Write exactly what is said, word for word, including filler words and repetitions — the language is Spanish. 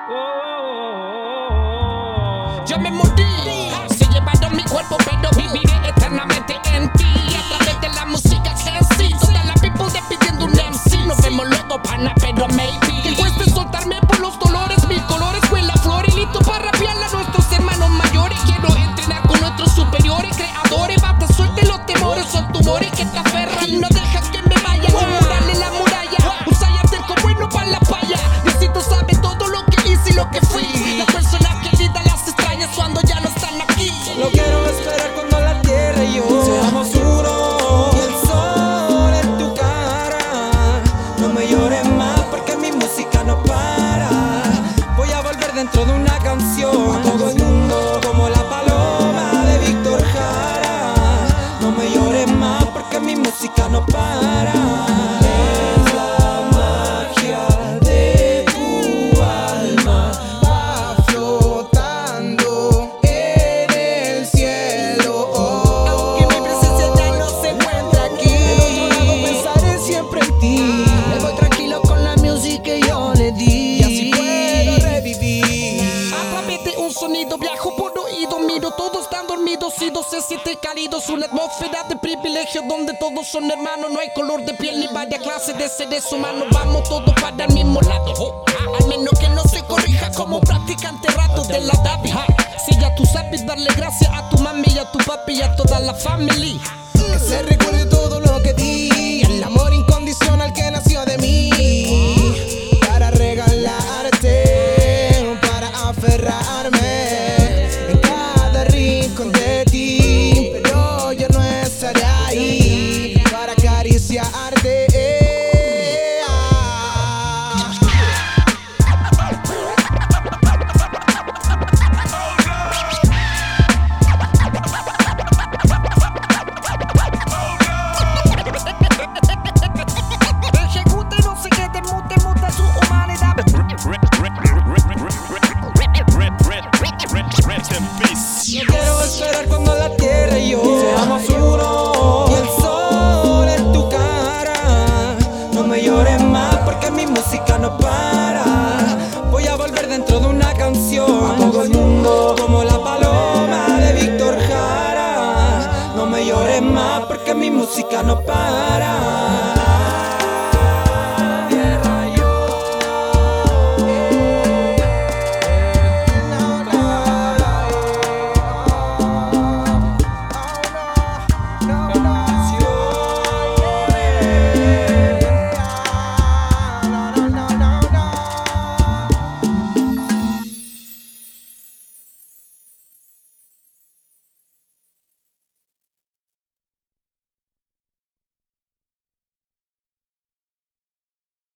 Yo me morí, se llevaron mi cuerpo, pero viviré eternamente en ti. A través de la música en sí, toda la people de pidiendo un M C. Nos vemos luego, pana, pero maybe que cueste soltarme por los dolores, mil colores, fue la flor y listo para rapearla a nuestros hermanos mayores. Quiero entrenar con nuestros superiores, creadores, basta, suelte los temores, son tumores que te aferran, no dejas que me vaya. Un mural en la muralla, un sayate como bueno para la falla. Diosito sabe todo lo que hice y lo que fui. Las personas queridas las extrañas cuando ya no están aquí. Solo quiero esperar cuando la tierra y yo seamos uno y el sol en tu cara. No me llores más porque mi música no para. Voy a volver dentro de una canción a todo el mundo como la paloma de Víctor Jara. No me llores más porque mi música no para. Es la magia de tu alma, va flotando en el cielo. Aunque mi presencia ya no se encuentra aquí, Del otro lado pensaré siempre en ti. me voy tranquilo con la música que yo le di. Y así puedo revivir. A través de un sonido viajo por oído, miro todos están dormidos y no se siente cálido. Es una atmósfera de privilegio donde todos son hermanos. No hay color de piel ni varias clases de seres humanos. Vamos todos para el mismo lado, oh, ah, al menos que no se corrija como practicante ratos de la Davi. Si ya tú sabes darle gracias a tu mami y a tu papi y a toda la family. Que se recuerde todo